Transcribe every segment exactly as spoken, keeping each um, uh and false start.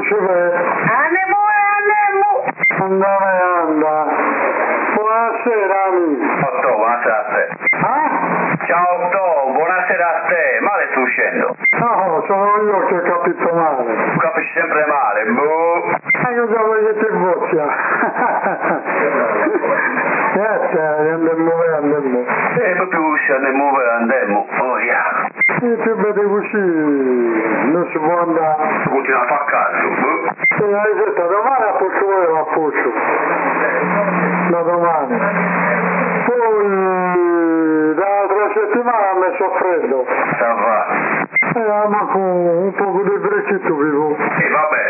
Cioè, Andiamo, andiamo. andare anda. Buonasera amici. Otto, buonasera a te. Ah? Ciao Otto, buonasera a te. Male sto uscendo. No, sono io che ho capito male. Tu capisci sempre male, boh. Ma cosa volete voccia? Niente, andiamo e andiamo. E proprio se andiamo e andiamo. Oh yeah. E più vede così, non si può andare. Tu continui a far caldo, boh. E hai detto, domani a Pozzuolo a Pozzo. Da domani. Poi, dall'altra settimana ha messo freddo. Ça va. Eh, ma con un po' di brecito vivo. E vabbè,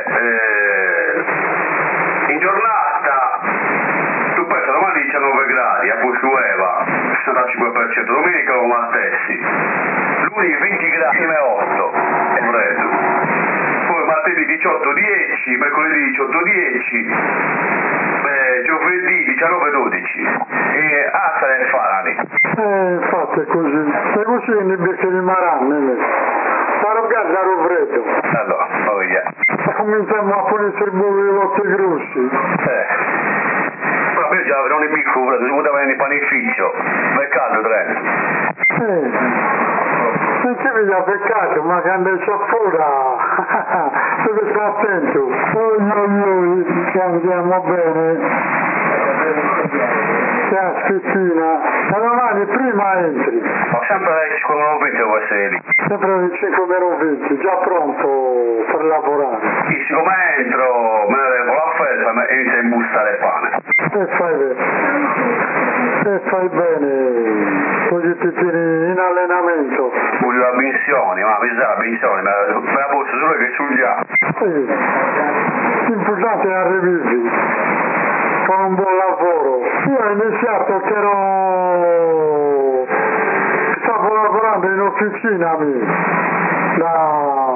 eh, in giornata, tu pensa domani diciannove gradi, a Pozzueva, sessantacinque per cento, domenica come la stessi, lunedì venti gradi e otto, è freddo, poi martedì diciotto dieci, mercoledì diciotto dieci, eh, giovedì diciannove dodici, e ah, sarà il Farani. Eh, infatti è così. E così ne becchi di maranne. Sarò gazzaro freddo. Allora, oh yeah. E cominciamo a distribuire i lotti grossi. Eh. Però io già non è piccolo, devo andare nel panificio, ma è caldo Trento. Eh. Non ci vedi peccato, ma quando c'è fuori, deve stare attento. Oi, oi, oi, che andiamo bene. Che aspettina. Da domani prima entri. Ho sempre le cinque meno venti devo essere lì. Sempre alle cinque meno venti, già pronto per lavorare. Sì, siccome entro, me ne levo la felpa e inizio a imbustare il pane. E fai bene. E fai bene. Così ti tieni in allenamento. Voglio la pensione, ma mi sa la pensione, me la, me la posso solo che studiare. Sì. L'importante è arrivarvi con un buon lavoro. Io ho iniziato che ero... stavo lavorando in officina mi. Da...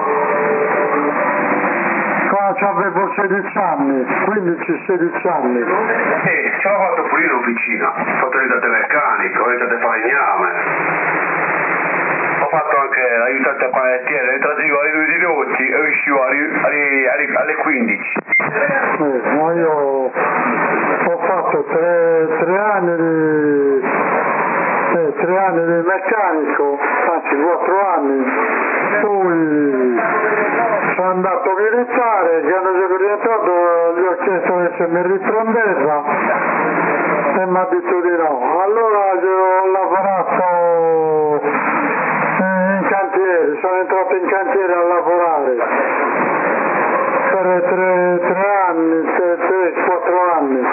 quando avevo sedici anni, quindici sedici anni. Eh, ce l'ho fatto pure in officina, ho fatto l'aiutante meccanico, ho aiutato a falegname. Ho fatto anche l'aiutante a panettiere, è entrato io alle due di notte e uscivo alle, alle, alle, alle quindici. Eh, ma io ho fatto tre, tre anni di eh, tre anni di meccanico, anzi quattro anni, poi sono andato a militare, quando sono rientrato gli ho chiesto se mi riprendeva e mi ha detto di no. Allora ho lavorato in cantiere, sono entrato in cantiere a lavorare per tre, tre anni, tre, tre, quattro anni.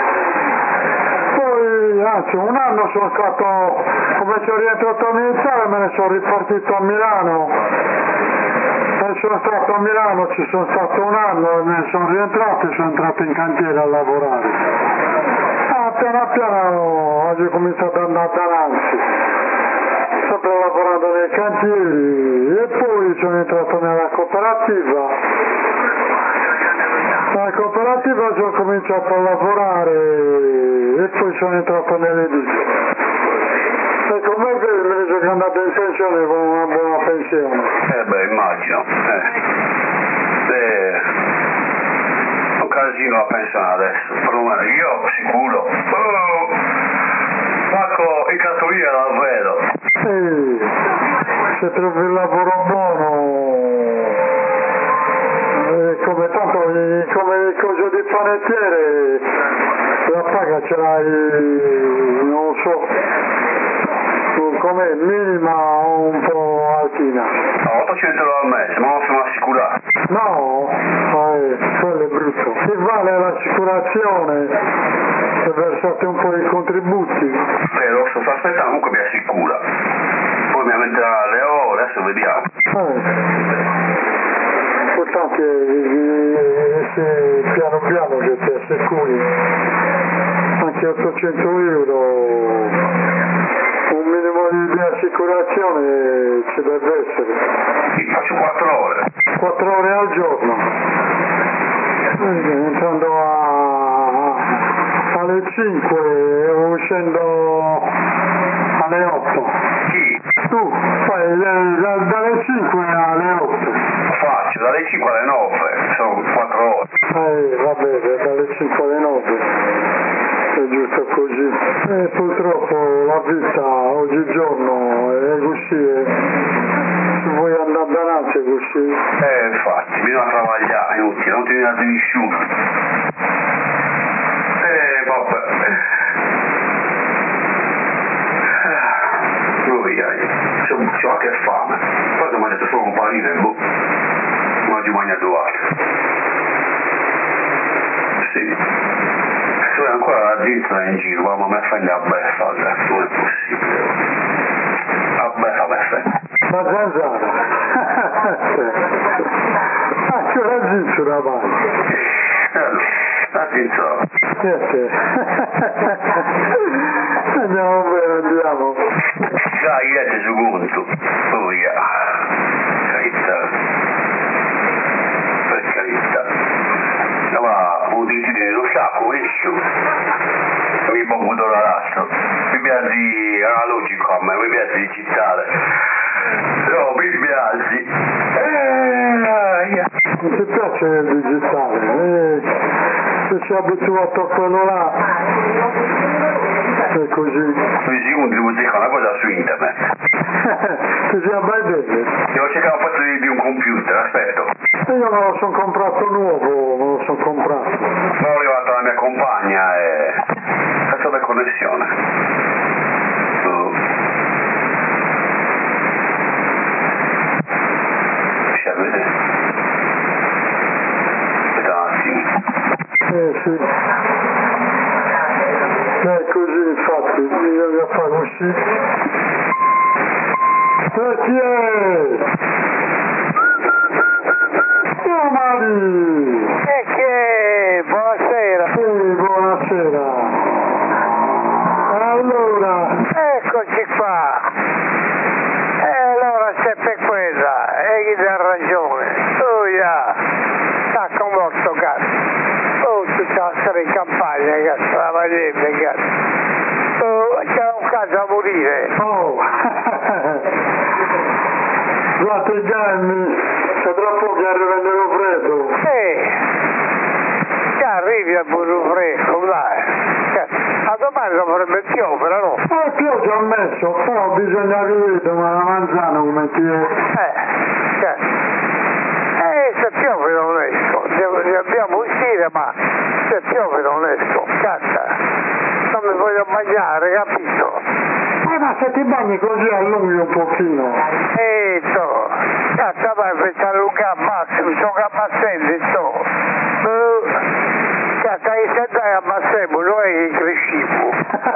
Poi, anzi, un anno sono stato, come sono rientrato a militare, me ne sono ripartito a Milano. E sono stato a Milano, ci sono stato un anno e me ne sono rientrato e sono entrato in cantiere a lavorare. Ah, piano piano oggi ho cominciato ad andare avanti. Sempre lavorando nei cantieri e poi sono entrato nella cooperativa. Nella cooperativa ho cominciato a lavorare e poi sono entrato nell'edilizia. E come vedi me ne sono andato in pensione con una buona pensione. Eh beh, immagino. Eh. Eh. Un casino la pensione adesso, perlomeno io sicuro. Oh. Marco, in cartolina la vedo. E se trovi il lavoro buono, eh, come tanto come cosa di panettiere, la paga ce l'hai, non so, come minima o un po' altina. No, ottocento euro al mese, ma non sono assicurato. No, eh, quello è brutto. Ti vale l'assicurazione e versate un po' di contributi. Beh, lo sto aspettando, comunque mi assicura. Poi mi metterà le ore, adesso vediamo. Eh. L'importante è se piano piano che ti assicuri. Anche ottocento euro, un minimo di, di assicurazione ci deve essere. Sì, faccio quattro ore. quattro ore al giorno. Eh, entrando a, alle cinque e uscendo alle otto. Chi? Tu fai da, dalle cinque alle otto. Lo faccio. dalle cinque alle nove, sono quattro ore. Eh, vabbè, dalle cinque alle nove, è giusto così. E purtroppo la vita oggigiorno è così, e se vuoi andare davanti è così. Eh, infatti, bisogna lavorare, è inutile, non ti viene a nessuno. Eh, vabbè. Lui, c'è un c'ho che fame. Poi ho mangiato solo un panino e boh, non ho mangiato altro. Sì. Se vuoi ancora la zizza in giro, ma mi offende a beffa, non è possibile. A beffa mi offende. La zanzara. Ah, c'è la zizza vai. Allora, la zizza. Niente. Andiamo bene, andiamo. Dai, niente su conto. Oh, via. Carità. Per carità. No, ma un desiderio lo sacco, questo. Mi pongo dall'altro. Mi piace analogico a me, mi piace digitale. No, mi piace. Eh, non ti piace il digitale? Eh, se sei abituato a quello là, è così. due secondi devo cercare una cosa su internet. Ti sia mai bene. Devo cercare un pezzo di, di un computer, aspetta. E io me lo sono comprato nuovo, me lo sono comprato. Sono arrivato alla mia compagna e faccio per connessione. Oh. Lascia vedere. Aspetta un attimo. Eh sì. È così infatti, bisogna fare così. E chi è? Oh Mari! E che buonasera. Sì, buonasera. Allora, Eccoci qua. E allora se per quella, e chi dà ragione. Oh yeah. Sta con vostro cazzo. Oh, tutta la storia in campagna, cazzo, la vedete, cazzo. Oh, c'è un caso a morire. oh! Guardate Gianni, c'è troppo che arriva il nero freddo. Eh, che arrivi a burro fresco, dai. Cazzo, a domani dovrebbe piovere, no? Eh, pioggia ho messo, però bisogna vedere una manzana come ti è. Eh, cazzo. Eh, se piove non esco, ne abbiamo uscire, ma se piove non esco, cazzo. Non mi voglio mangiare, capito? Eh, ma se ti bagni così allunghi un pochino. E to, cazzo vai per stare un gammassimo, sono gammasselli, to. Uh, cazzo, hai sentito ammassemo, non è che cresciamo.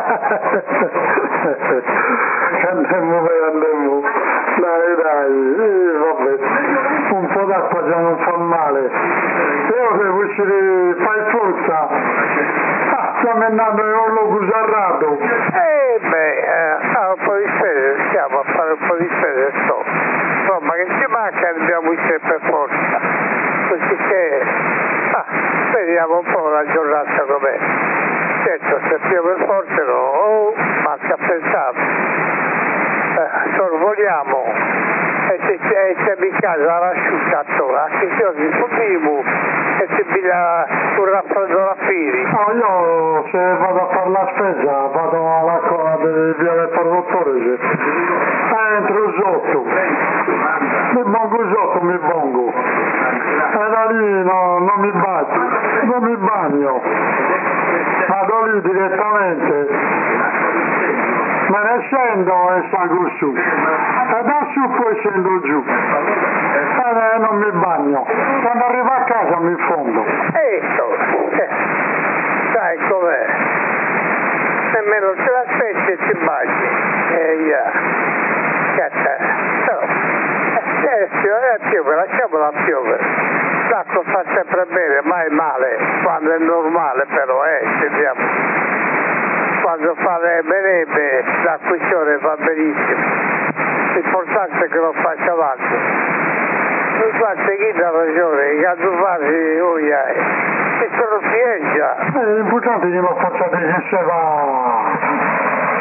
Andiamo bene, andiamo. Dai, dai, eh, vabbè. Un po' d'acqua già non fa male. Io devo uscire, fai forza. Ah, stiamo andando in un luogo sarrato. Eh beh, eh, ah, un po' di spese, stiamo a fare un po' di spese, sto. Insomma, che ci manca dobbiamo uscire per forza. Così che, ah, vediamo un po' la giornata com'è. Certo, se piove forte no, oh, manca a pensare. Eh, sorvoliamo e se siamo in casa all'asciutta, a che giorni subimo e se piglia un raffreddo a fili. No, io se vado a fare la spesa vado alla coda di via del Parrottore, eh, entro sotto, mi bongo sotto, mi bongo, e da lì no, non mi bagno, non mi bagno, vado lì direttamente, me ne scendo e salgo su, e da su poi scendo giù, e non mi bagno, quando arrivo a casa mi fondo. Ecco, eh, sai com'è, nemmeno te l'aspetti e ti bagni, e yeah. Cazzo, no, eh, eh, piove, lasciamola piovere, l'acqua fa sempre bene, mai male, quando è normale però, eh, sentiamo. Quando fa le merende l'acquisizione va benissimo, l'importante è che lo faccia avanti. Infatti chi dà ragione, i cazzo oh yeah, e sono spieggia. Eh, l'importante è che lo facciate che se va.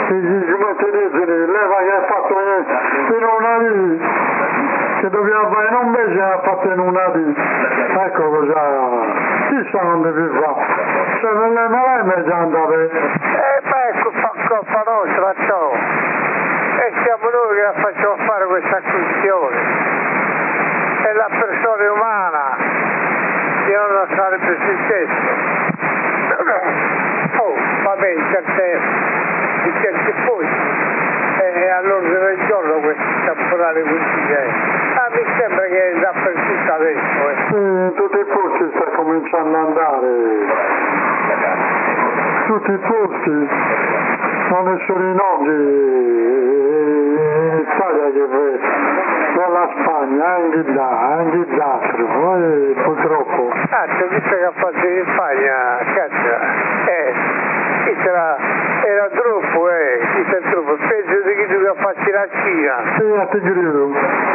come ti dice, leva che ha fatto in una lì, che doveva fare in un mese ha fatto in una lì, ecco cosa, chissà non devi fare, se non le me l'hai mai già andate. Eh, ma ecco fa colpa nostra, ciao, e siamo noi che la facciamo fare questa questione, è la persona umana che non sarebbe successo. Oh, vabbè, in certe, in certi posti è all'ordine del giorno questo temporale così, ah, mi sembra che è dappertutto adesso. Eh. Sì, in tutti i posti sta cominciando ad andare, tutti i posti, non è solo in oggi, in Italia che nella Spagna, anche là, anche d'altro, eh, purtroppo. Ah, c'è visto che ha fatto in Spagna, cazzo, eh, chi sarà, era troppo, eh, chi sarà troppo, peggio di chi doveva farci la Cina. Sì, a te credo.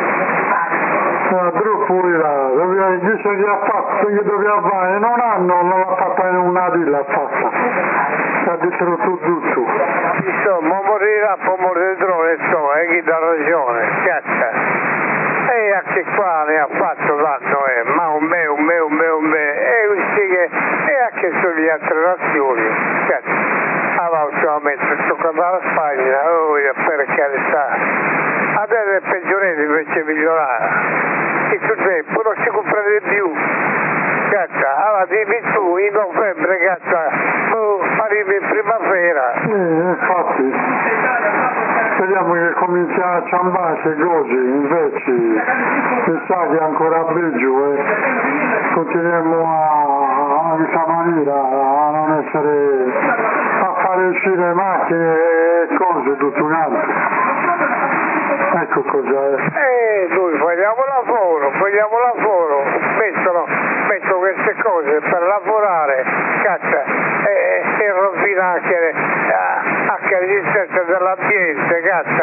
Era troppo là, doveva, dice che ha fatto, che doveva fare, in un anno non l'ha fatta in una villa, l'ha fatta. Ha distrutto tutto. Insomma, morirà, può morire drone, insomma, eh, chi dà ragione, cazzo. E anche qua ne ha fatto danno, eh, ma un me, un me, un me, un me, e così che, e anche sulle altre nazioni, cazzo. Allora, ultimamente sto qua alla Spagna, oh, per carità, adesso è peggiorare invece migliorare, e tu tempo non si compra di più, cazzo, allora dimmi tu, in novembre, cazzo, oh, arrivi in primavera. Sì, infatti. Speriamo che cominci a ciambarsi così, invece mi sa che è ancora peggio e continuiamo a, a questa maniera a non essere, a fare uscire macchine e cose tutto un altro. Ecco cos'è. E noi vogliamo lavoro, vogliamo lavoro, mettono, mettono queste cose per lavorare, cazzo, e, e rovina anche, anche l'esistenza dell'ambiente, cazzo,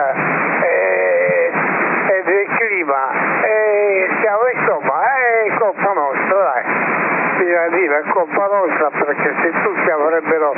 e, e del clima, e siamo insomma, è colpa nostra, dai, bisogna dire, è colpa nostra perché se tutti avrebbero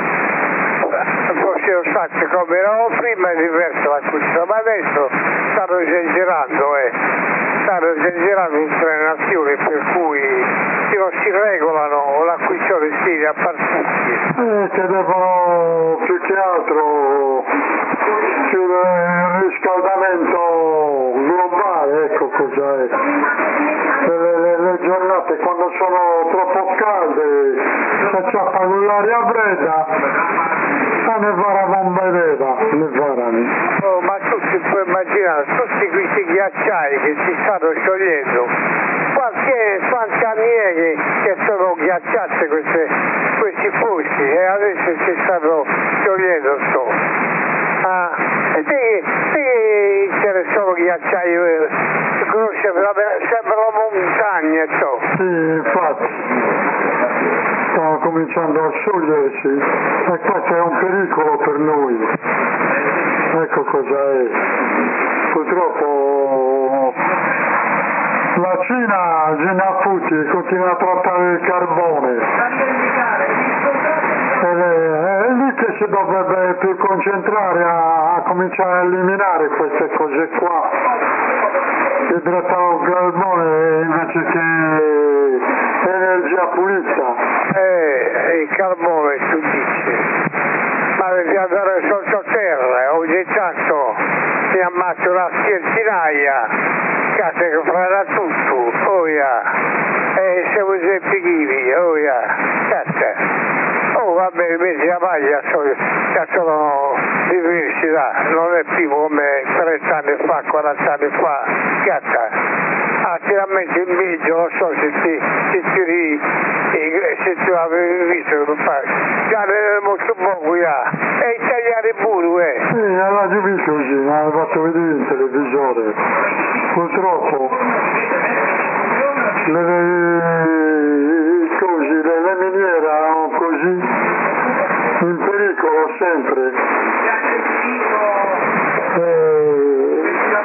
fossero stati come eravamo prima è diversa la questione, ma adesso stanno esagerando, eh. stanno esagerando in tre nazioni per cui se non si regolano l'acquisizione stili a par tutti. Eh, che devono più che altro chiudere il riscaldamento globale, ecco cos'è. Le, le, le giornate quando sono troppo calde si acciappa con l'aria fredda, a ne farà bomba e veda, ne farani. Oh, ma tu si puoi immaginare, tutti questi ghiacciai che si stanno sciogliendo, qualche, quanti anni è che, che sono ghiacciate queste, questi posti e adesso si stanno sciogliendo, so. Ah, e te, te c'era solo ghiacciai, sembra la montagna, so. Sì, infatti. Stanno cominciando a sciogliersi e questo è un pericolo per noi. Ecco cosa è. Purtroppo la Cina, Gina Putin, continua a trattare il carbone. È lì che si dovrebbe più concentrare a, a cominciare a eliminare queste cose qua. Idratato il carbone invece che energia pulita. Eh, il carbone tu dici, ma devi andare sottoterra, ogni tanto si ammazza una schieraia, cazzo che farà tutto, oh yeah. E siamo sempre chivi, oh yeah, cazzo. Oh vabbè, invece la maglia sono diversità, non è più come trenta anni fa, quaranta anni fa, cazzo. Ah, ti la metti in video, non so se ti, se ti ri, se tu avevi visto come fa. Già è molto buono, yeah. E italiani pure, eh. Sì, l'ha visto così, ma l'ha fatto vedere in televisore. Purtroppo le, le, così, le, le miniere erano così in pericolo sempre. E,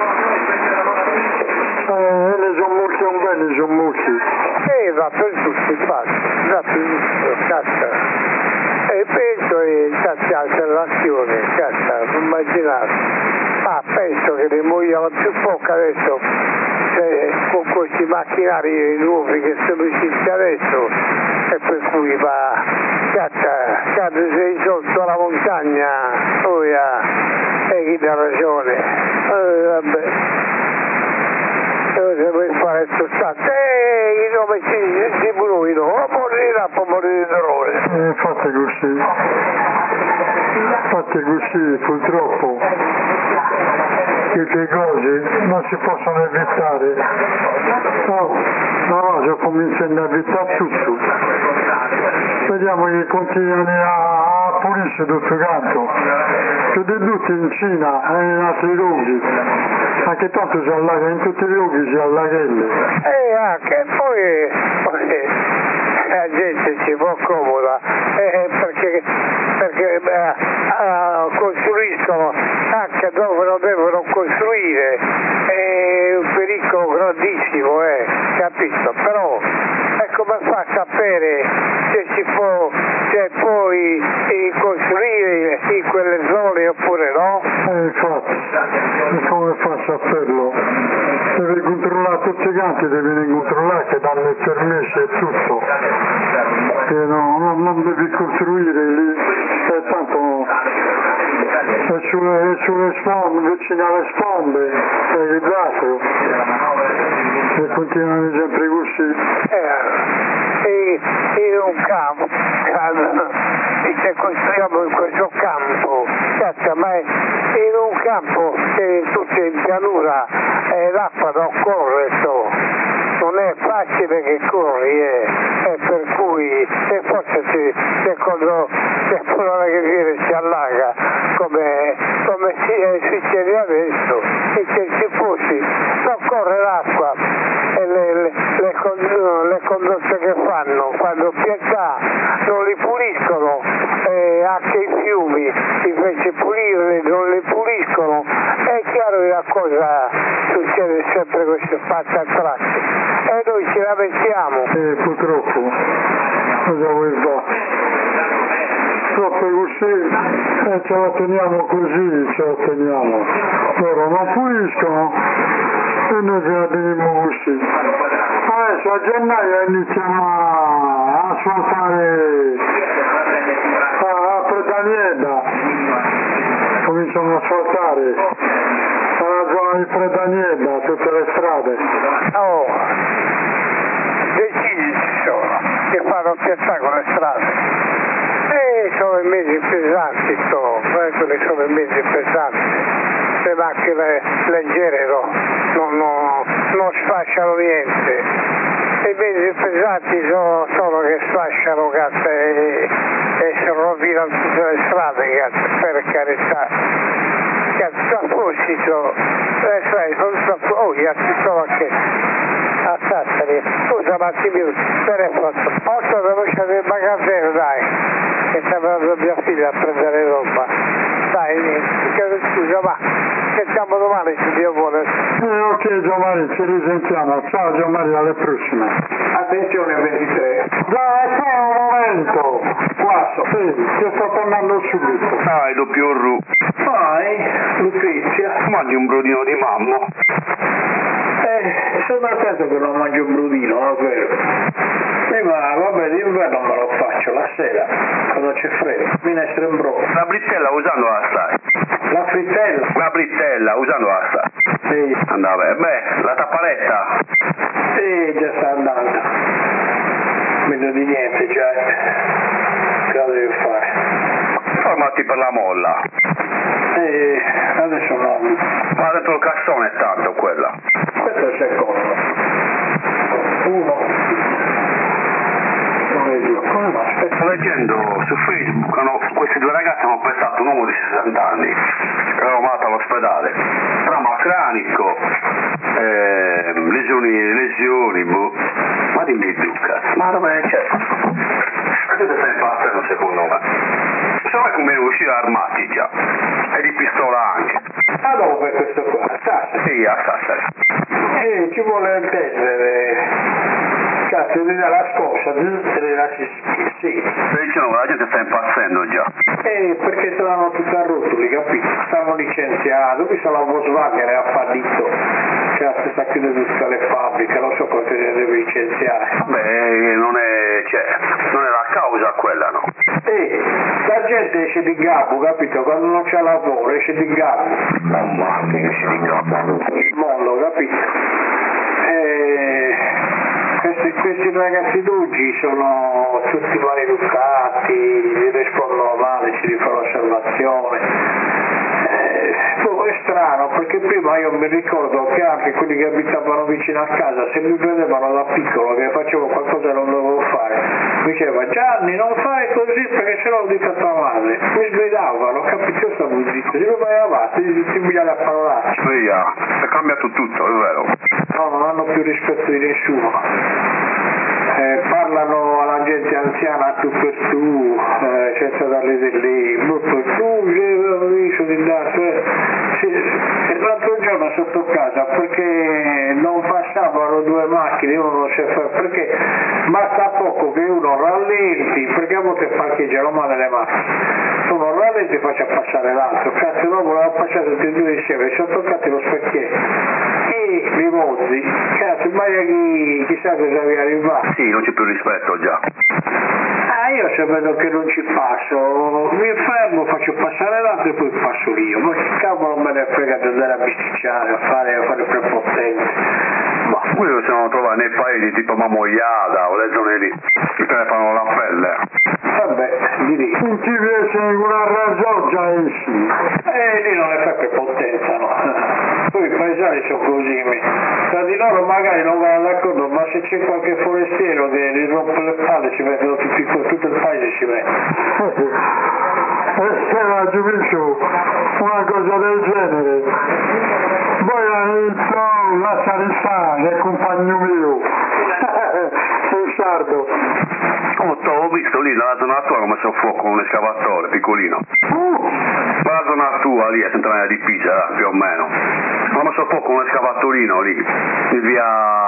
eh, ne sono molti un bene, ne sono molti. E va per tutti, infatti, va per tutto, cazzo. E penso che cazzo la relazione, cazzo, immaginare. Ah, penso che ne muoiano più poco adesso, cioè, con questi macchinari nuovi che sono usciti adesso, e per cui va, cazzo, cazzo sei sotto alla montagna, oh, yeah. E chi dà ragione? Eh, vabbè. Se vuoi fare tutto ehi, come si si bruino, o morirà, può morire di dolore. Eh, fate così, fate così purtroppo, queste cose non si possono evitare. No, no, già cominciano a evitare tutto. Vediamo che continuano a pulire tutto quanto, che di tutti in Cina e in altri luoghi, anche tanto si allaga, in tutti i luoghi si allaghelli. E anche poi, poi la gente si può comoda, eh, perché, perché eh, eh, costruiscono anche dove non devono costruire, è un pericolo grandissimo, eh, capito? Però e come fa a sapere se si può, se puoi eh, costruire in quelle zone oppure no? E infatti, e come fa a saperlo? Deve controllare tutti quanti, devi controllare che danno i permessi e tutto. Che no, non, non devi costruire lì, e tanto è sulle, è sulle sponde, vicino alle sponde, è il gatto. E continuano sempre così. Eh, in un campo, se costruiamo in questo campo, cazzo, ma in un campo che è tutto in pianura e l'acqua non corre, so. Non è facile che corri, eh, e per cui e forse si, secondo se quello che viene si allaga come, come si, eh, succede adesso, e se ci fossi non corre l'acqua e le, le, le, con, le condotte che fanno quando pietà non li puliscono, eh, anche i fiumi invece pulirli non li puliscono, è chiaro che la cosa succede sempre questo fatto a tratti e noi ci lamentiamo. E purtroppo, cosa vuoi fare? Troppo così e ce la teniamo così, ce la teniamo. Loro non puliscono e noi ce la teniamo così. Adesso a gennaio iniziamo a asfaltare a, a Pretanieda, cominciamo a asfaltare alla zona di Pretanieda, tutte le strade. Oh, decidi ci sono che fanno piazzare con le strade. E sono i mesi pesanti, so, quelli sono i mesi pesanti, le macchine leggere no, non, non, non sfasciano niente, i mesi pesanti sono, sono che sfasciano cazzo, e, e si rovinano tutte le strade, cazzo, per carità. Cazzo, a proposito, eh, sai, sono troppo, oh, cazzo, sono anche a Sassari, scusa un attimino, telefono, otto da voce del magazzino, dai, che sta andando mia figlia a prendere roba, dai, scusa, ma sentiamo domani se Dio vuole. Eh, ok Giovanni, ci risentiamo, ciao Giovanni, alle prossime. Attenzione ventitré. Dai, aspetta un momento, Guasso, sì, ti sto tornando subito. Dai, doppio Ru. Vai, Lucrezia. Mangi un brodino di mammo. Eh, sono attento che non mangio un brudino, no, vero? Eh, ma vabbè, d'inverno me lo faccio, la sera, quando c'è freddo, minestra in brodo. La brittella usando la sai. La frittella? La brittella usando la sai. Sì. Andava, beh, la tappaletta. Sì, già sta andando. Meno di niente già. Che la devo fare? Formati per la molla. Eh, adesso no. Ma dentro il cassone è tanto quella. Questo è il secondo. Uno. Come va? Aspetta. Sto leggendo su Facebook, hanno, questi due ragazzi hanno pensato un uomo di sessanta anni, che aveva malato all'ospedale, trauma cranico, eh, lesioni, lesioni, boh. Ma dimmi tu, cazzo, ma dove c'è? La gente sta impazzendo secondo me. Secondo me conviene uscire armati già, e di pistola anche. Ah, dove questo qua? A Sassari? Sì, a Sassari. Eh, ci vuole intendere. Cazzo, di la scossa, di la sì. Stai dicendo che la gente sta impazzendo già. Eh, perché stavano tutti a rotoli, capito? Stavano l'hanno licenziato, ho visto la Volkswagen è affallito, cioè si sta chiudendo tutte le fabbriche, non so quanto ne deve licenziare. Beh, non è, cioè, non è la causa quella, no? E la gente esce di gabbo, capito? Quando non c'è lavoro esce di gabbo. Mamma, che esce di gabbo. Il mondo, capito? E questi, questi ragazzi d'oggi sono tutti maleducati, gli rispondono male, ci rifanno osservazione. Oh, è strano perché prima io mi ricordo che anche quelli che abitavano vicino a casa, se mi vedevano da piccolo che facevo qualcosa che non dovevo fare, mi diceva Gianni non fai così perché se no lo dico a tua madre, mi sgridavano, capito? Io stavo zitto, se non vai avanti ti migliali a parolacce. Via, è cambiato tutto, è vero. No, non hanno più rispetto di nessuno. Eh, parlano alla gente anziana tu per tu, eh, senza darle delle tu per tu, di dare, e l'altro giorno sotto casa perché non passavano due macchine, uno non si fa, perché basta poco che uno rallenti, perché a volte parcheggiano male le macchine, uno rallenti e faccia passare l'altro, cazzo no, voleva passare tutti e due insieme, si sono toccati lo specchietto e i mozzi, cazzo, ma chi, chissà cosa vi arriva. Sì, non c'è più rispetto già. Ah, io se vedo che non ci passo, mi fermo, faccio passare l'altro e poi passo io, ma che cavolo me ne frega di andare a bisticciare, a fare, a fare prepotente. Ma quello si sono trovati nei paesi tipo Mamogliata o le zone lì, che te ne fanno la pelle. Vabbè, di lì. In chi riesce una ragioggia esci. Eh, lì non è fa prepotenza, no. Poi i paesani sono così, tra di loro magari non vanno d'accordo, ma se c'è qualche forestiero che gli rompe le palle ci mettono tutti, tutto il paese ci mette. E era giudicio una cosa del genere. Poi iniziò lasciare stare, è compagno mio. Sei sardo. Oh, ho visto lì nella zona tua come se fuoco con un escavatore piccolino. Uh. Ma la zona tua lì, a centrale di Pisa, più o meno. Ho messo fuoco con un escavatorino lì, in via...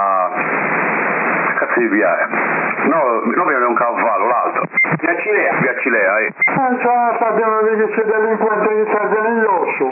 Cazzo di via è? No, non via di un cavallo, l'altro. Via Cilea. Via Cilea, eh. Eh, già sappiamo di che c'è delinquente che serve negli osso.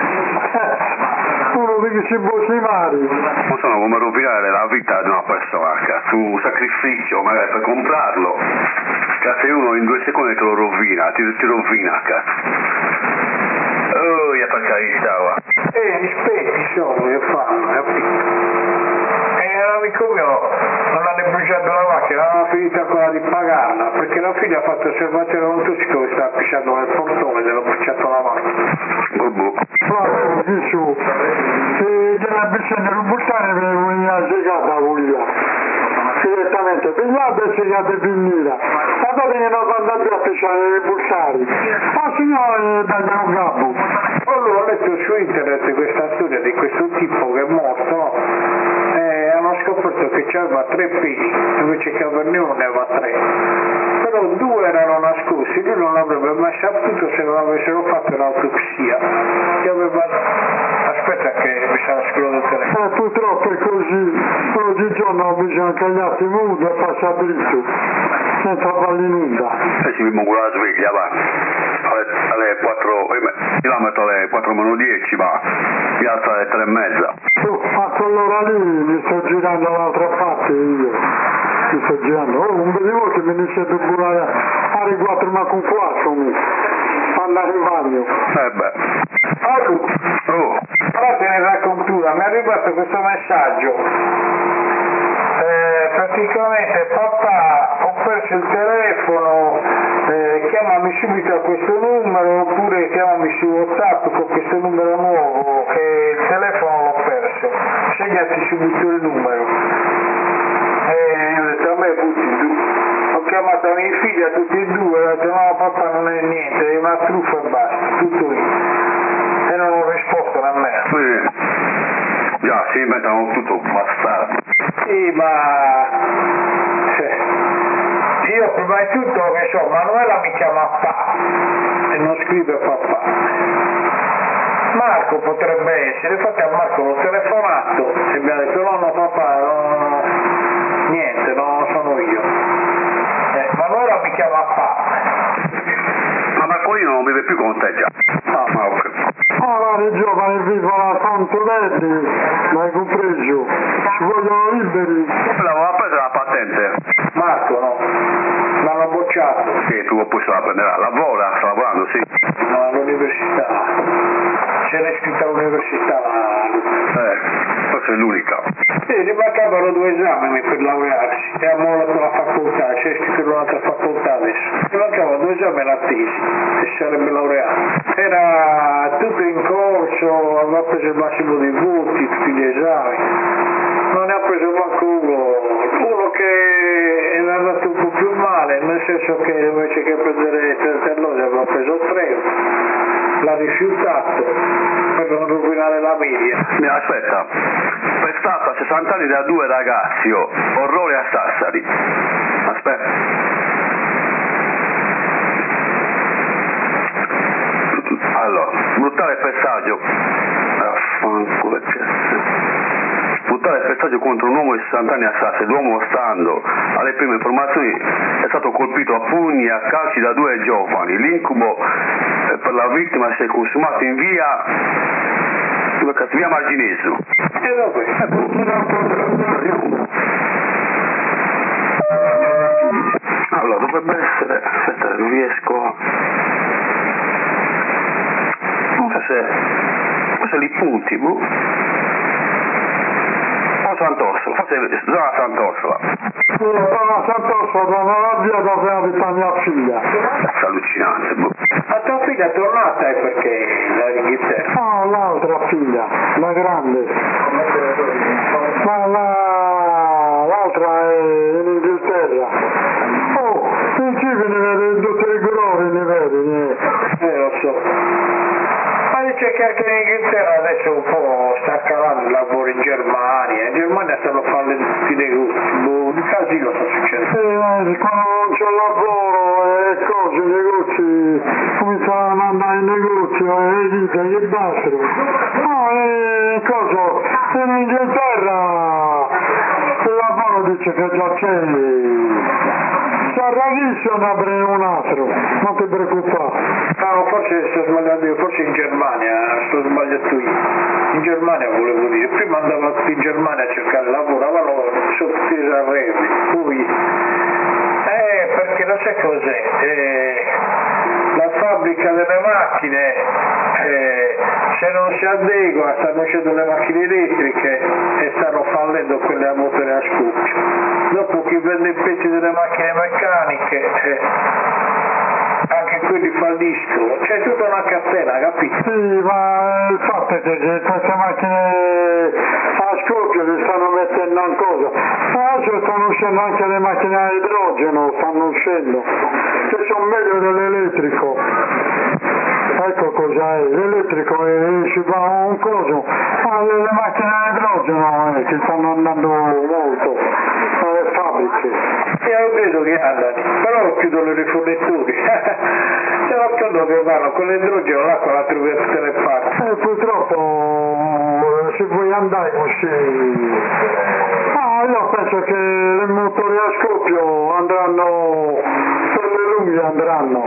Uno di che si bossimari. Non sono come rovinare la vita di una persona, cazzo, un sacrificio magari per comprarlo. Cazzo, e uno in due secondi te lo rovina, ti, ti rovina, cazzo. Oh, io per carità, va. Eh, rispetti sono, che fanno, capito? E l'amico mio non hanno bruciato la macchina, aveva finito ancora di pagarla, perché la figlia ha fatto osservazione con un toccico che stava pisciando nel portone e l'ho bruciato la macchina. Boh. Guarda, dicevo, se deve bisogna rubuttare per una segata voglia. Direttamente, pigliate e segate finita. Guardate che non vanno più a pisciare le bussari. Ah signore, dagli un gabbo. Allora ho letto su internet questa storia di questo tipo che è morto e hanno scoperto che c'aveva tre peli, invece che averne uno ne aveva tre. Però due erano nascosti, lui non l'avrebbe mai saputo se non avessero fatto l'autopsia. Che aveva... Aspetta che mi sono scrivendo il telefono. Eh, purtroppo è così. Oggigiorno bisogna cagliarsi nudo e passare dritto, senza farli nuda. E ci mi la sveglia, va. Alle, alle quattro, eh, io la metto alle quattro meno dieci, ma mi alzo alle tre e mezza. Oh, a quell'ora lì mi sto girando dall'altra parte io. Mi sto girando. Oh, non vedevo che mi iniziate a burare alle quattro ma con quattro mi. Andare in bagno. Eh beh. Allora, Oh. però te ne racconto una, mi è arrivato questo messaggio. Eh, praticamente papà ho perso il telefono, eh, chiamami subito a questo numero oppure chiamami su WhatsApp con questo numero nuovo che il telefono l'ho perso, segnati subito il numero. E io ho detto a me butti giù, ho chiamato la mia figlia tutti e due, ho detto no papà non è niente, è una truffa e basta, tutto lì. E non ho risposto a me. Sì. Già, si inventano tutto bastardo. Sì, ma io prima di tutto che so, Manuela mi chiama papà e non scrive papà. Marco potrebbe essere, infatti a Marco l'ho telefonato e mi ha detto no no papà, no, no, niente, non sono io. Eh, Manuela mi chiama papà. Ma Marcolino non vive più con te già. No. Ah, ok. Ma i giovani vivono a tanto verdi, ma hai compreso? Ci vogliono liberi. L'avevo preso la patente. Marco no, l'hanno bocciato. Sì, tu poi se la prenderà. Lavora, sta lavorando, sì. No, all'università. Se n'è iscritta all'università. Eh, forse è l'unica. Sì, gli mancavano due esami per laurearsi e ha mollato la facoltà, si è iscritto in un'altra facoltà adesso. Gli mancavano due esami alla tesi e si sarebbe laureato. Era tutto in corso, aveva preso il massimo dei voti, tutti gli esami. Non ne ha preso manco uno. Uno che era andato un po' più male, nel senso che invece che prendere trenta all'ora aveva preso tre, l'ha rifiutato per non rovinare la media. Mi aspetta, pestato a sessanta anni da due ragazzi, oh, orrore a Sassari. Aspetta. Allora, brutale pestaggio. Affanculo cazzo. Brutale pestaggio contro un uomo di sessanta anni a Sassari. L'uomo, stando alle prime informazioni, è stato colpito a pugni e a calci da due giovani. L'incubo eh, per la vittima si è consumato in via via Marginesu. E dopo allora dovrebbe essere, aspetta, non riesco a... non so se forse li punti, boh. O Sant'Orsola, forse zona Sant'Orsola. Sì, zona Sant'Orsola, dove la via dove abita mia figlia. È allucinante, boh. ma tua figlia è tornata, eh, perché la Inghilterra? Ah, l'altra figlia, la grande. Ma la... l'altra è in Inghilterra. Oh, in cibi ne vedi, tutti i colori ne vedi. Eh, lo so. Ma dice che anche in Inghilterra adesso un po' sta calando il lavoro in Germania. In Germania stanno facendo tutti i negozi. Boh, un casino sta succedendo. Sì, vedi, quando non c'è lavoro e cose, i negozi cominciano a andare in negozio e dite che bastano. No, e cosa? In Inghilterra il lavoro dice che già c'è. C'è ravviso ne apre un altro, non ti preoccupare. Ah, forse sto sbagliando io, forse in Germania, sto sbagliato io. In Germania volevo dire, prima andavano tutti in Germania a cercare lavoro, lavoravano sotto i arredi, poi... Eh, perché non sai cos'è, eh, la fabbrica delle macchine, eh, se non si adegua, stanno uscendo le macchine elettriche e stanno fallendo quelle a motore a scoppio. Dopo chi vende i pezzi delle macchine meccaniche, eh, anche quelli falliscono, c'è tutta una catena, capito? Sì, ma il fatto è che queste macchine a scoppio le stanno mettendo in cosa. Adesso stanno uscendo anche le macchine a idrogeno, stanno uscendo, che sono meglio dell'elettrico. Ecco cos'è, l'elettrico e ci va un coso, ma le, le macchine a idrogeno eh, che stanno andando molto alle fabbriche. Io credo che andano, però chiudono i fornitori. Se non credo che vanno con l'idrogeno, l'acqua la trovi da tutte le parti. E purtroppo se vuoi andare così... Ah, io penso che le motori a scoppio andranno, per le lunghe andranno.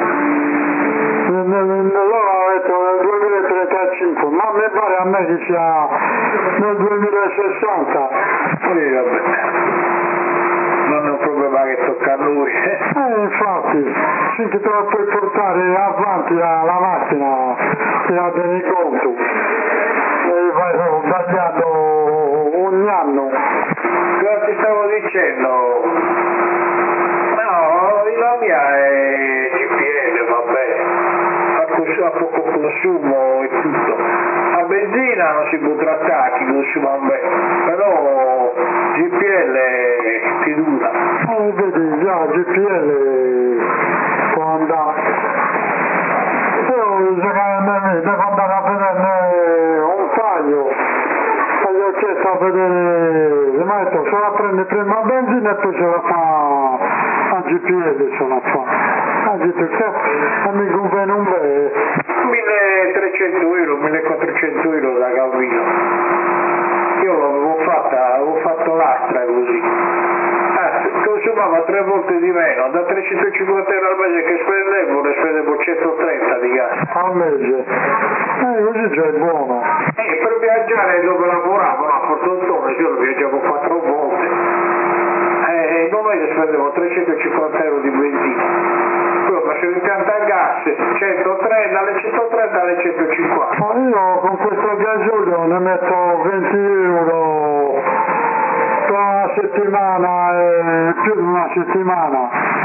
Loro hanno detto nel duemilatrentacinque, ma mi pare a me che sia nel duemilasessanta. Sì, vabbè. Non è un problema che tocca a noi. Eh, infatti, finché te la puoi portare avanti la macchina, ti la tieni conto. E vai sbagliando ogni anno. Cosa ti stavo dicendo? No, la mia è G P L, vabbè. A poco consumo e tutto. A benzina non si può trattare, chi consuma bene, però G P L ti dura. Eh, vedi, già G P L può andare. Io devo andare a vederne un paio. E gli ho chiesto a vedere, mi ha detto se la prende prima a benzina e poi se la fa a G P L, se la fa. Ha detto che mi conviene un bel milletrecento euro, millequattrocento euro da Calvino. Io l'avevo fatta, avevo fatto l'astra così. Ah, consumava tre volte di meno, da trecentocinquanta euro al mese che spendevo, ne spendevo centotrenta di gas. Ah, al mese, eh, così già è buono. Eh, per viaggiare dove lavoravano a Portantone, io lo viaggiavo quattro volte, eh, non mese spendevo trecentocinquanta euro di benzina, poi ho messo l'impianto a gas, centotrenta, dalle centotrenta alle centocinquanta. Ma io con questo gasolio ne metto venti euro per una settimana, e più di una settimana.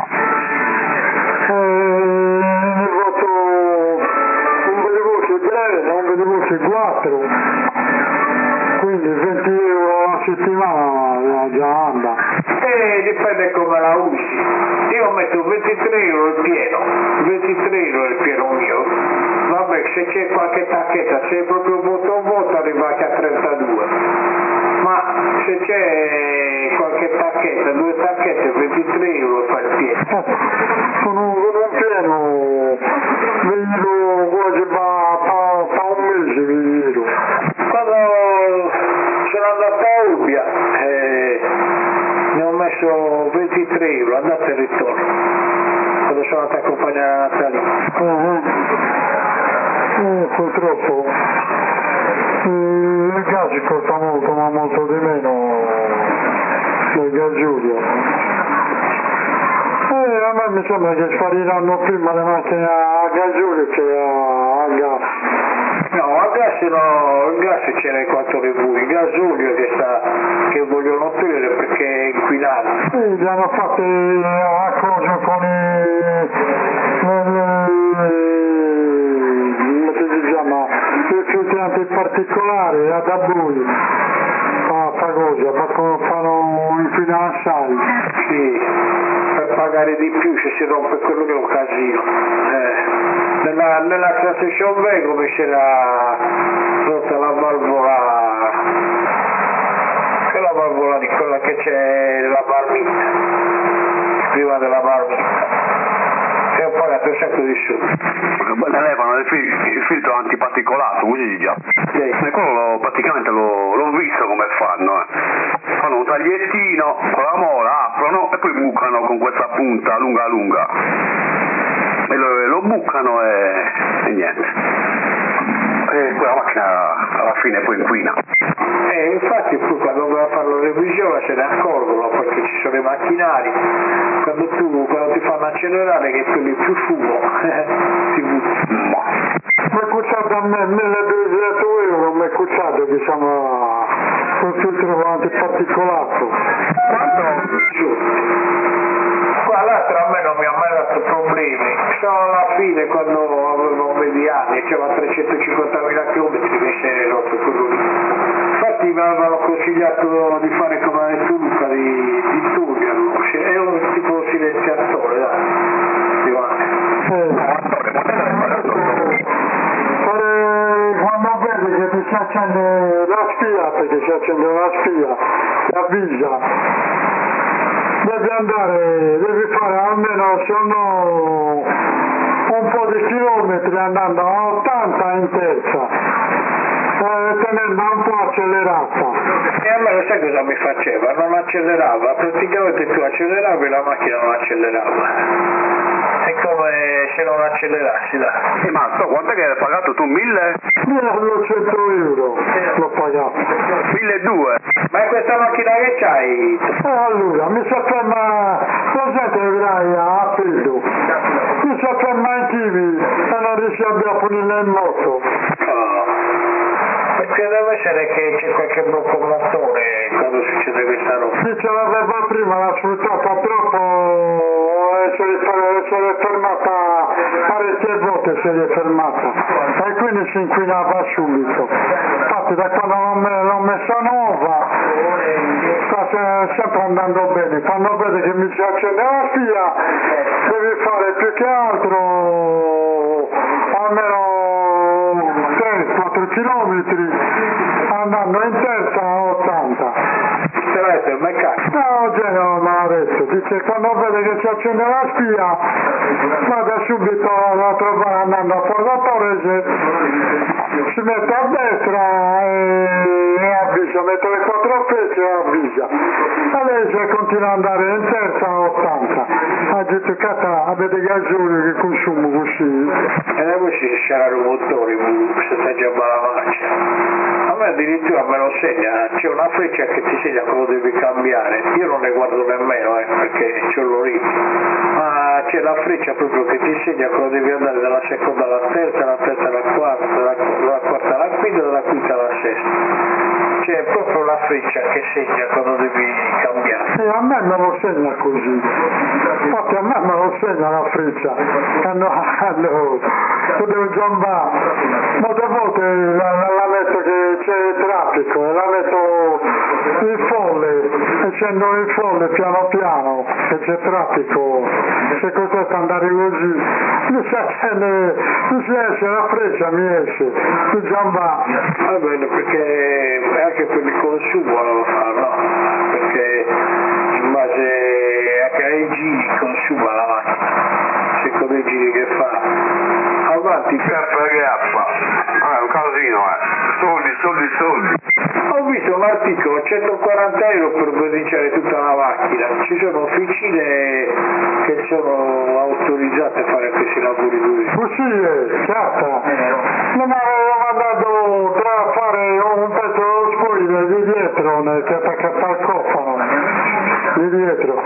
E ne voto un veloce tre, un veloce quattro, quindi venti euro a settimana già anda. E dipende come la usi. Io metto ventitré euro il pieno, ventitré euro il pieno mio. Vabbè, se c'è qualche tacchetta, se è proprio vuoto vuoto arriva anche a trentadue. Ma se c'è qualche tacchetta, due tacchette, ventitré euro fa il pieno. Eh, con, un, con un pieno viro quasi fa, fa, fa un mese viro. Quando sono andato a Ubbia eh, ne ho messo ventitré euro, andata e ritorno, quando sono andato a accompagnare a Natalina. Uh-huh. Eh, purtroppo eh, il gas costa molto, ma molto di meno del gasolio. Eh, a me mi sembra che spariranno prima le macchine a gasolio che a, a gas. No, a gas no, il gas ce n'è quanto ne vuoi, il gasolio che, sta, che vogliono togliere perché è inquinante. Sì, li hanno fatti accordo con i... come si chiama? I filtranti particolari, ad abui. Fa, fa cosa, fa, fanno inquinare assai. Sì, per pagare di più se si rompe quello che è un casino. Eh. Nella, nella transition V come c'era rotta la valvola, quella valvola di quella che c'è nella marmitta, prima della marmitta, e ho pagato un sacco di soldi. Ne levano il, fil- il filtro antiparticolato, così si chiama. Sì. E quello lo- praticamente l'ho, l'ho visto come fanno, eh. Fanno un tagliettino con la mola, aprono e poi bucano con questa punta lunga lunga. E lo, lo bucano e, e niente. E poi la macchina alla fine poi inquina. E infatti poi quando va a fare la revisione se ne accorgono perché ci sono i macchinari, quando tu quando ti fanno accelerare che quelli più fumo ti butti. Mi è costato a me milleduecento euro, mi è costato diciamo col filtro antiparticolato. Quanto? Qua l'altro a me non mi ha mai dato problemi, solo alla fine quando avevo venti anni, c'era trecentocinquantamila chilometri che si è rotto quello lì. Infatti mi avevano consigliato di fare come ha detto Luca, di, di toglierlo, è un tipo silenziatore, dai. Eh, fare, quando vedi che ti si accende la spia, perché si accende la spia, ti avvisa, devi andare, devi fare almeno sono un po' di chilometri andando a ottanta in terza, eh, tenendo un po' accelerata. E allora sai cosa mi faceva? Non accelerava, praticamente tu acceleravi e la macchina non accelerava. È come se non accelerassi, dai. E Marco, quanto che hai pagato tu? Mille? milleduecento euro l'ho pagato. Mille e due? Ma è questa macchina che c'hai? E allora mi si ferma, presente vedrai a Pildo, mi si ferma in Kiwi e non riesce a punire il moto. No. Perché deve essere che c'è qualche blocco motore quando succede questa roba. Sì, ce l'aveva prima, l'ha sfruttata troppo e si è fermata parecchie volte, si è fermata e quindi si inquinava subito. Infatti da quando l'ho messa nuova sta sempre andando bene, quando vede che mi si accende la spia devi fare più che altro almeno tre quattro chilometri andando in terza a ottanta. Te l'ha detto il meccanico? No, Genova mi ha detto, dice quando vede che si accende la spia vada subito a trovare andando a Porto Torres, si mette a destra e, e avvisa metto le quattro frecce e avvisa. E lei si continua ad andare in terza a ottanta. Ha detto cata, avete gagione che consumo così. E da questi si c'erano i motori, se sta già la faccia. A me addirittura me lo segna, c'è una freccia che ti segna cosa devi cambiare. Io non ne guardo nemmeno, eh, perché ce l'ho lì. Ma c'è la freccia proprio che ti segna cosa devi andare dalla seconda alla terza, dalla terza alla quarta, dalla, dalla quarta alla quinta, dalla quinta alla sesta. C'è proprio la freccia che segna quando devi cambiare. E a me me lo segna così. Infatti a me me lo segna la freccia. Quando, quando tu devi giambare. Molte volte la, la, la metto che c'è traffico e la metto in folle. E scendo in folle piano piano, che c'è traffico. Se costretto ad andare così. Mi si accende, mi si esce la freccia, mi esce. Tu giamba. Va bene, perché anche per il consumo lo fa, no? Perché in base a che giri consuma la macchina, secondo i giri che fa. Avanti. F G F, ah, è un casino, eh. Soldi, soldi, soldi. Ho visto un articolo, centoquaranta euro per beneficiare tutta la macchina. Ci sono officine che sono autorizzate a fare questi lavori duri. Così, certo. Non avevo mandato a fare un pezzo dello spoiler di dietro, che è attaccato al cofano, di dietro.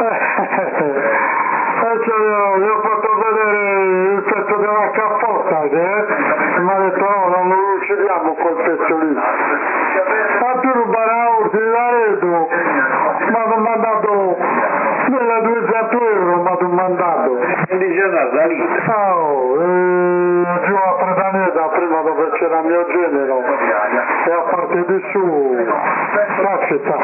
E cioè, gli ho fatto vedere il pezzo della cappotta, eh? Mi ha detto no, non lo uccidiamo quel pezzo lì. Ma più rubare a urti di Laredo, mi hanno mandato milleduecento euro, mi hanno mandato. Quindi già da lì. Oh, eh, giù a Predaneda, prima dove c'era mio genero, e a parte di su, caspita.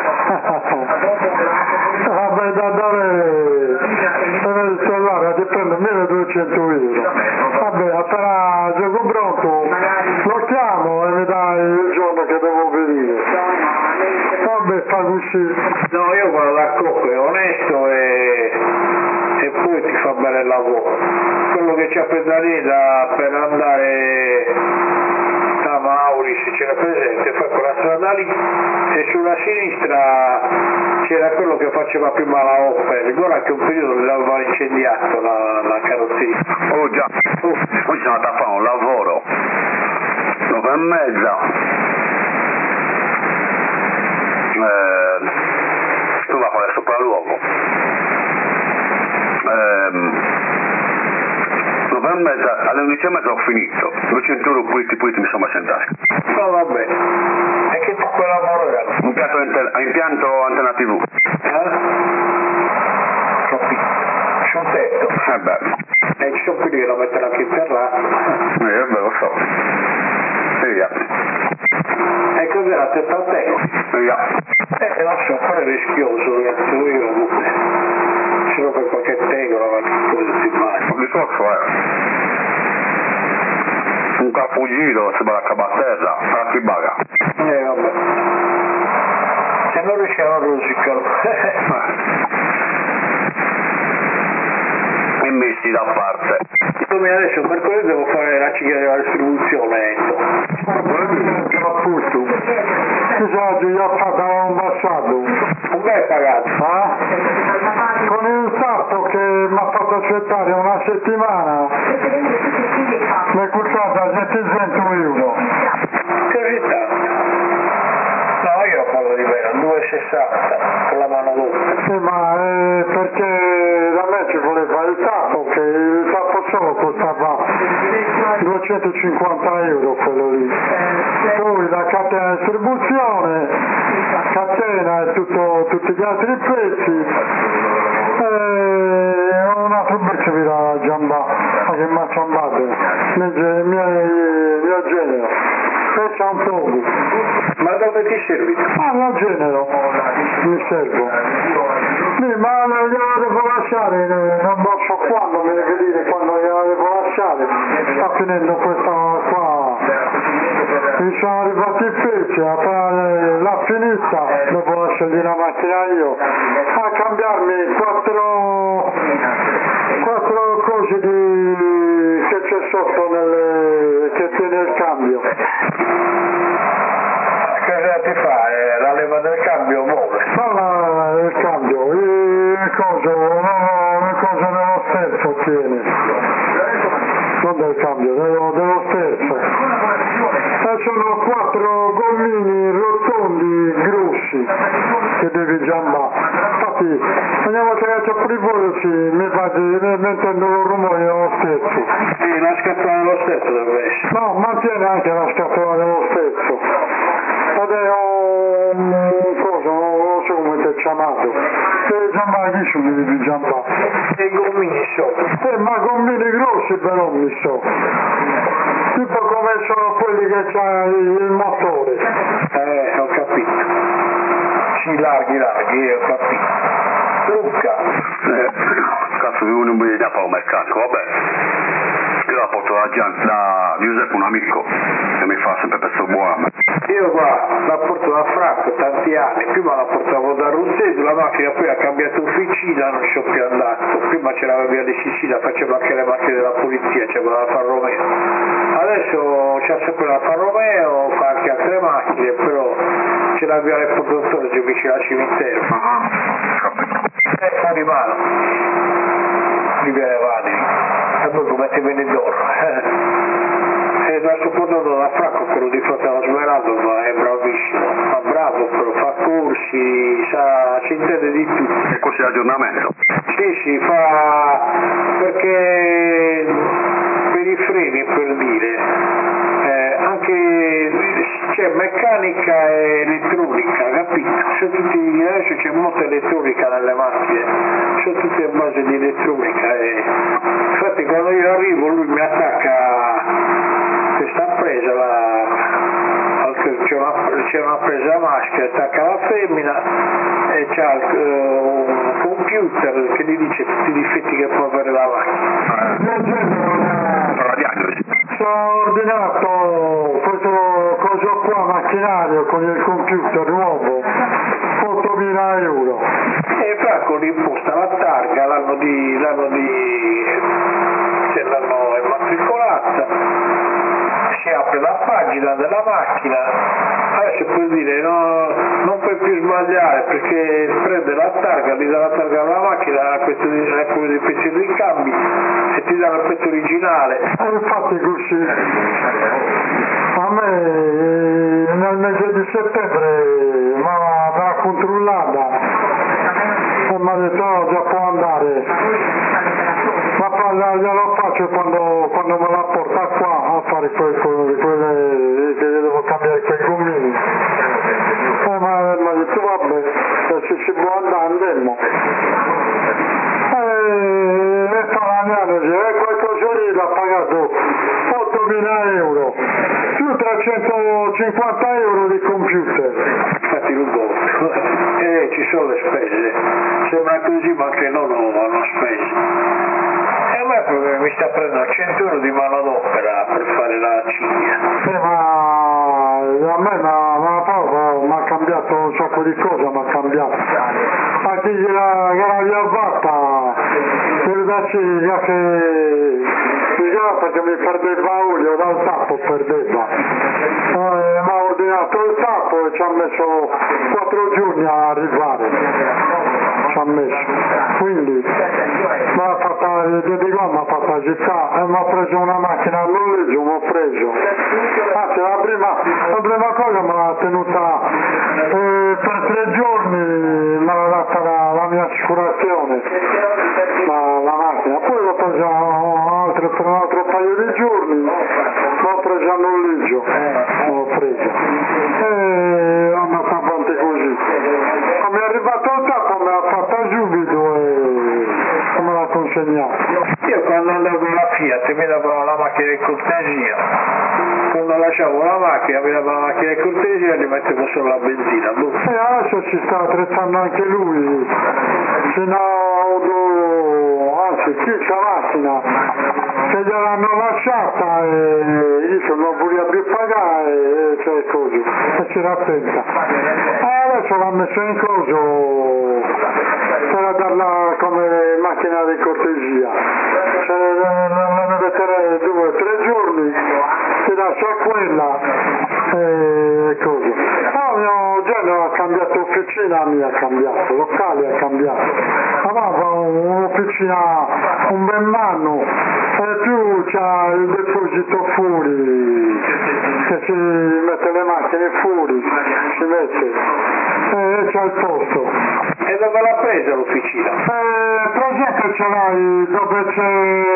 Vabbè, da dove deve installare, ti prendo milleduecento euro. Vabbè, appena gioco pronto, lo chiamo e mi dai il giorno che devo venire. Vabbè, fa così. No, io quello da cocco è onesto e, e poi ti fa bene il lavoro. Quello che c'è a Predaneda per andare a Mauri, se c'era presente, fa quella strada lì e sulla sinistra c'era quello che faceva prima la Opel, ricorda che un periodo l'aveva incendiato la, la carrozzeria. Oh già, oh, poi sono andato a fare un lavoro, nove e mezza, eh, tu vai a fare sopralluogo, eh, nove e mezza, alle undici e mezza ho finito, duecento euro puliti puliti mi sono messo in tasca. No, vabbè, e che tipo di lavoro era? Impianto, inter- impianto antena tivù. Eh? Capito. Sul tetto. Eh beh. E ci sono quelli che la mettono anche per là. Eh beh, lo so. E via. E cos'è la testa a te? E via. Eh, non so, quello è rischioso, ragazzi, io solo per qualche tegola, qualche cosa si immagina. Il discorso è un capogiro se va a cabatterra, a chi baga. Eh, vabbè. Se non riusciamo a rosicare. E messi da parte. Come adesso mercoledì devo fare la cicla della distribuzione, ecco. Appunto, bisogna gli ho fatto un passato. Non mi hai pagato? Ah? Con il tappo che mi ha fatto aspettare una settimana, mi è costato settecento euro. Così tanto? No, io pago di meno, due e sessanta con la mano doppia. Sì, ma eh, perché da me ci voleva il tappo, che il tappo solo costava duecentocinquanta euro quello lì. Poi la catena di distribuzione, catena e tutto, tutti gli altri prezzi. E un altro pezzo mi dà Giambà, ma che mi ha ciambato, mio, mio genero. E c'è un togo. Ma dove ti servi? Ah, mio genero, mi servo. Sì, ma glielo devo lasciare, non so quando, mi deve dire quando glielo devo lasciare. Sta finendo questa qua. Mi sono arrivati i pezzi, l'ha finita, dopo lasciargli la macchina io, a cambiarmi quattro, quattro cose di, che c'è sotto nelle, che tiene il cambio. Cosa ti fa? Eh, ma del cambio muove. Ma il cambio, il coso, no, il coso dello sterzo tiene. Non del cambio, dello, dello sterzo. E sono quattro gommini rotondi grossi che devi giambare. Infatti ogni volta che c'ho fuori fuori sì, mi fate, mi intendo il rumore dello sterzo. Sì, la scatola dello sterzo deve essere. No, mantiene anche la scatola dello sterzo. Ed è un coso, non so come ti è chiamato. Devi giambare chi su mi devi giambare? E i gommini sopra. Eh, ma gommini grossi però mi so. Tipo come sono quelli che c'ha il motore. Eh, ho capito. Sì, larghi, larghi, ho capito. Luca. Eh, cazzo, io non mi da un meccanico, vabbè. Io la porto da, Gian, da Giuseppe, un amico, che mi fa sempre pezzo buono. Io qua la porto da Franco tanti anni, prima la portavo da Russeto, la macchina poi ha cambiato officina, non ci ho più andato, prima c'era la via di Sicilia, facevo anche le macchine della polizia, c'era la Alfa Romeo. Adesso c'è sempre la Alfa Romeo, fa anche altre macchine, però c'è la via del produttore giù vicino al cimitero. E fuori mano, mi viene avanti, e poi come ti viene d'oro. E il nostro prodotto da Franco, quello di fronte allo Smeraldo, ma è bravissimo, ma bravo, però fa corsi, sa, si intende di tutto. E corsi di aggiornamento? Sì, sì, fa, perché per i freni, per dire, eh, anche c'è meccanica e elettronica, capito? Sono tutti, adesso c'è molta elettronica nelle macchine, sono tutte a base di elettronica e infatti quando io arrivo lui mi attacca questa presa, la, c'è, una, c'è una presa maschera, attacca la femmina e c'ha uh, un computer che gli dice tutti i difetti che può avere la macchina. La diagnosi. Ho ordinato questo coso qua macchinario con il computer nuovo, ottomila euro. E Franco gli imposta la targa, l'anno di, l'anno di, se l'anno è immatricolata, si apre la pagina della macchina, adesso puoi dire no, non puoi più sbagliare perché prende la targa, gli dà la targa alla macchina, a questo di, a quello dei pezzi di ricambi e ti dà il pezzo originale. E infatti così, a me nel mese di settembre mi ha controllata e mi ha detto no, già può andare, ma glielo faccio quando, quando me la porta qua a fare quelle, quelle che devo cambiare quei gommini. E mi ha detto vabbè, se si può andare andiamo. E fa la diagnosi, e qualcosa lì l'ha pagato ottomila euro, più trecentocinquanta euro di computer. Infatti lo conto, e ci sono le spese, sembra così ma che non hanno spese. E a me proprio mi sta prendendo cento euro di manodopera per fare la ciglia. Sì, ma a me mi ha cambiato un sacco di cose, mi ha cambiato. A chi gliela, gliela fatta, per darci già che perché mi perdeva olio dal tappo, perdeva. Eh, mi ha ordinato il tappo e ci ha messo quattro giorni a arrivare. Ci ha messo. Quindi mi ha fatta, di qua mi ha fatta agitare e mi ha preso una macchina a noleggio, mi ho preso. Anzi, la prima, la prima cosa me l'ha tenuta eh, per tre giorni, me l'ha data la, la mia assicurazione, la, la macchina. Poi l'ho presa altre, per un altro paio di giorni, l'ho presa a noleggio, l'ho presa. E ho andato avanti così. Mi è arrivato il tappo, me l'ha fatta subito e me l'ha consegnato. Io quando andavo con la Fiat mi davano la macchina di cortesia, quando lasciavo la macchina mi davano la macchina di cortesia e gli mettevo solo la benzina. Boh. E adesso ci sta attrezzando anche lui, se no, anzi chi c'ha la macchina, se gliel'hanno lasciata e io non volevo più pagare e cioè così, e c'era attenta. E adesso l'ha messo in coso per darla come macchina di cortesia, se ne mettere due o tre giorni, ti lascia quella e così. Ah, mio genero ha cambiato l'officina mia ha cambiato, il locale ha cambiato. Aveva un'officina un bel anno e più c'ha il deposito fuori, che si mette le macchine fuori, si mette e c'ha il posto. E dove l'ha presa l'officina? Eh, per esempio ce l'hai dove c'è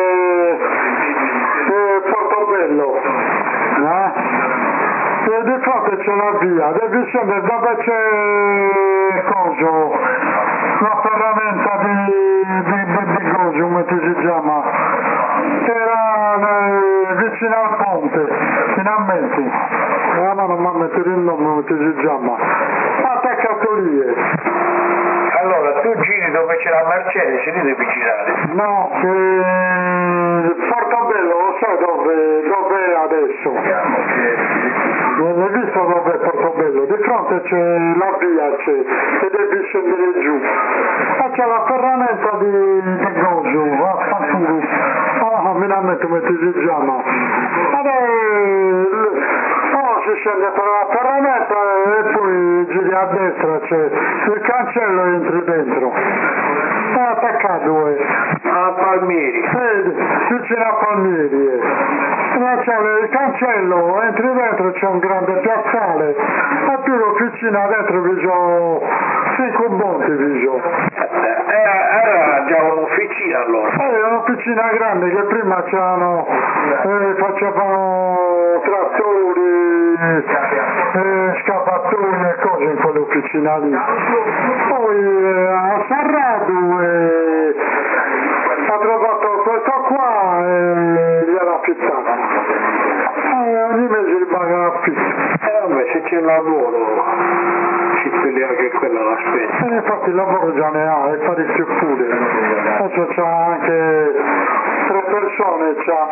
eh, Portobello, eh? E di fronte c'è la via, devi scendere dove c'è coso, la ferramenta di, di, di, di coso, come si chiama, era eh, vicino al ponte, finalmente, eh, ma non mi mettere il nome, come si chiama, attaccato lì. Allora, tu giri dove c'è la Mercedes, lì devi girare. No, eh, Portobello, lo sai dove, dove è adesso? Non hai visto dove è Portobello? Di fronte c'è la via, c'è, e devi scendere giù. E c'è la ferramenta di, di Gojo, vaffanculo. Ah, finalmente come ti si chiama. Adesso, oh, si scende per la ferramenta e poi giri a destra, c'è il cancello e entri dentro. È attaccato, eh. A Palmieri. Vedi, vicino a Palmieri, eh. Là c'è il cancello, entri dentro, c'è un grande piazzale e più l'officina dentro vi sono cinque monti vi sono. Era già un'officina allora? È un'officina grande che prima c'erano, eh, facevano trattori, eh, scappatori e cose in quell'officina lì. Poi eh, a Sarradu eh, ha trovato questo qua e gliel'ha affittato. Eh, ogni mese gli paga l'affitto. E vabbè, se c'è lavoro si spende anche quella la spesa. E infatti il lavoro già ne ha, e parecchio pure. Adesso c'ha anche tre persone c'ha,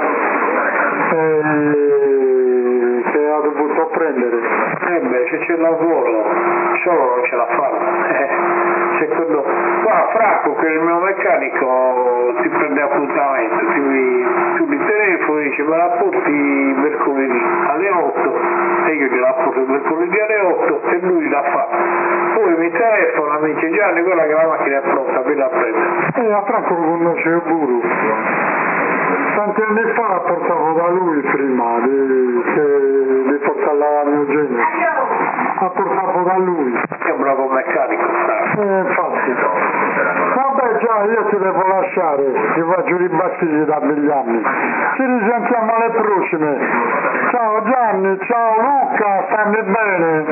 eh, che ha dovuto prendere. Eh beh, se c'è lavoro solo non ce la fanno. Eh, se quello... Qua Franco, che è il mio meccanico, ti prende appuntamento, ti, tu mi telefoni, dice me la porti mercoledì alle otto e io gliela porto mercoledì alle otto e lui la fa. Poi mi telefona, mi dice Gianni, quella che la macchina è pronta, vieni a prendere. E a Franco lo conosce il Buru. Tanti anni fa la portavo da lui prima, di, che li portava al mio genio. La portavo da lui. È un bravo meccanico, Franco. Eh, infatti. Vabbè già, io ti devo lasciare, ti faccio ribattiti da degli anni. Ci risentiamo alle prossime. Ciao Gianni, ciao Luca, stammi bene.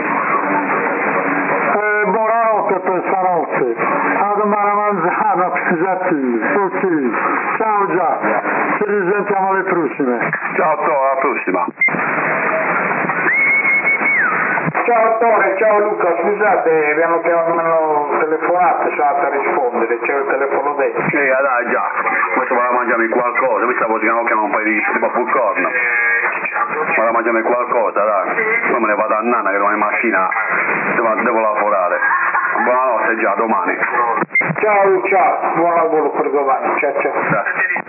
Eh, buonanotte per stanotte. A domani mangiamo pesati, tutti. Ciao Gianni, ci risentiamo alle prossime. Ciao, alla prossima. Ciao Attore, ciao Luca, scusate, mi hanno telefonato, sono andato a rispondere, c'è il telefono dentro. Sì, dai, già, questo va a mangiarmi qualcosa, mi stavo chiamando un paio di tipo popcorn. Vado a mangiarmi qualcosa, dai, poi me ne vado a Nanna che domani mattina devo, devo lavorare. Buonanotte già, domani. Ciao, ciao, buon lavoro per domani, ciao ciao. Grazie.